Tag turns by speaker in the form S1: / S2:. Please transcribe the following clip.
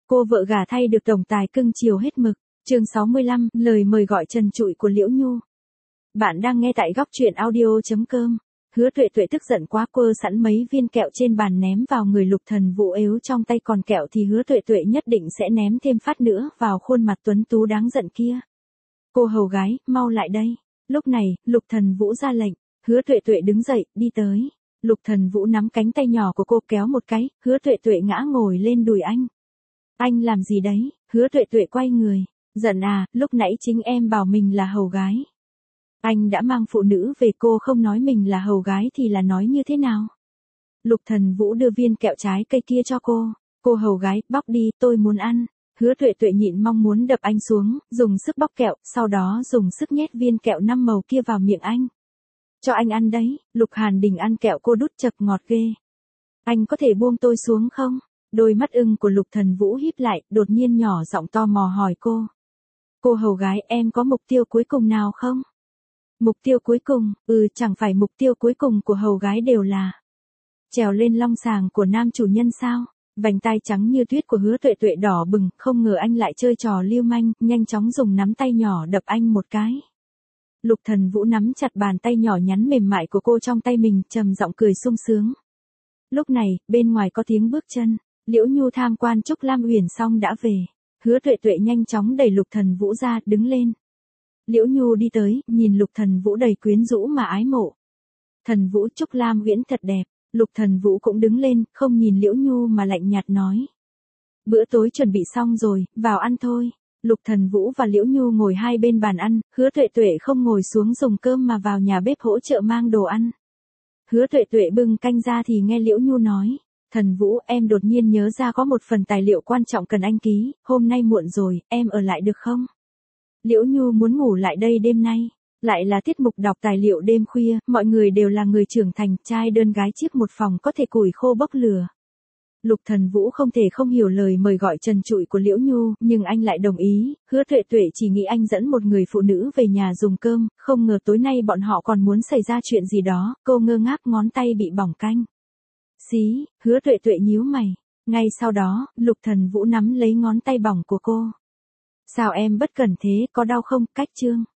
S1: Cô vợ gả thay được tổng tài cưng chiều hết mực. Chương 65, lời mời gọi trần trụi của Liễu Nhu. Bạn đang nghe tại góc truyện audio.com. Hứa Tuệ Tuệ tức giận quá, quơ sẵn mấy viên kẹo trên bàn ném vào người Lục Thần Vũ, ếu trong tay còn kẹo thì Hứa Tuệ Tuệ nhất định sẽ ném thêm phát nữa vào khuôn mặt tuấn tú đáng giận kia. Cô hầu gái, mau lại đây. Lúc này, Lục Thần Vũ ra lệnh. Hứa Tuệ Tuệ đứng dậy, đi tới. Lục Thần Vũ nắm cánh tay nhỏ của cô kéo một cái, Hứa Tuệ Tuệ ngã ngồi lên đùi anh. Anh làm gì đấy? Hứa Tuệ Tuệ quay người. Giận à, lúc nãy chính em bảo mình là hầu gái. Anh đã mang phụ nữ về, cô không nói mình là hầu gái thì là nói như thế nào? Lục Thần Vũ đưa viên kẹo trái cây kia cho cô. Cô hầu gái, bóc đi, tôi muốn ăn. Hứa Tuệ Tuệ nhịn mong muốn đập anh xuống, dùng sức bóc kẹo, sau đó dùng sức nhét viên kẹo 5 màu kia vào miệng anh. Cho anh ăn đấy. Lục Hàn Đình ăn kẹo cô đút chật ngọt ghê. Anh có thể buông tôi xuống không? Đôi mắt ưng của Lục Thần Vũ híp lại, đột nhiên nhỏ giọng tò mò hỏi cô. Cô hầu gái, em có mục tiêu cuối cùng nào không? Mục tiêu cuối cùng, chẳng phải mục tiêu cuối cùng của hầu gái đều là trèo lên long sàng của nam chủ nhân sao? Vành tai trắng như tuyết của Hứa Tuệ Tuệ đỏ bừng, không ngờ anh lại chơi trò lưu manh, nhanh chóng dùng nắm tay nhỏ đập anh một cái. Lục Thần Vũ nắm chặt bàn tay nhỏ nhắn mềm mại của cô trong tay mình, trầm giọng cười sung sướng. Lúc này, bên ngoài có tiếng bước chân. Liễu Nhu tham quan Trúc Lam Uyển xong đã về. Hứa Tuệ Tuệ nhanh chóng đẩy Lục Thần Vũ ra, đứng lên. Liễu Nhu đi tới, nhìn Lục Thần Vũ đầy quyến rũ mà ái mộ. Thần Vũ, Trúc Lam Uyển thật đẹp. Lục Thần Vũ cũng đứng lên, không nhìn Liễu Nhu mà lạnh nhạt nói. Bữa tối chuẩn bị xong rồi, vào ăn thôi. Lục Thần Vũ và Liễu Nhu ngồi hai bên bàn ăn, Hứa Tuệ Tuệ không ngồi xuống dùng cơm mà vào nhà bếp hỗ trợ mang đồ ăn. Hứa Tuệ Tuệ bưng canh ra thì nghe Liễu Nhu nói. Thần Vũ, em đột nhiên nhớ ra có một phần tài liệu quan trọng cần anh ký, hôm nay muộn rồi, em ở lại được không? Liễu Nhu muốn ngủ lại đây đêm nay. Lại là tiết mục đọc tài liệu đêm khuya, mọi người đều là người trưởng thành, trai đơn gái chiếc một phòng có thể củi khô bốc lửa. Lục Thần Vũ không thể không hiểu lời mời gọi trần trụi của Liễu Nhu, nhưng anh lại đồng ý. Hứa Tuệ Tuệ chỉ nghĩ anh dẫn một người phụ nữ về nhà dùng cơm, không ngờ tối nay bọn họ còn muốn xảy ra chuyện gì đó, cô ngơ ngác ngón tay bị bỏng canh. Xí, Hứa Tuệ Tuệ nhíu mày. Ngay sau đó, Lục Thần Vũ nắm lấy ngón tay bỏng của cô. Sao em bất cẩn thế, có đau không? Cách chương.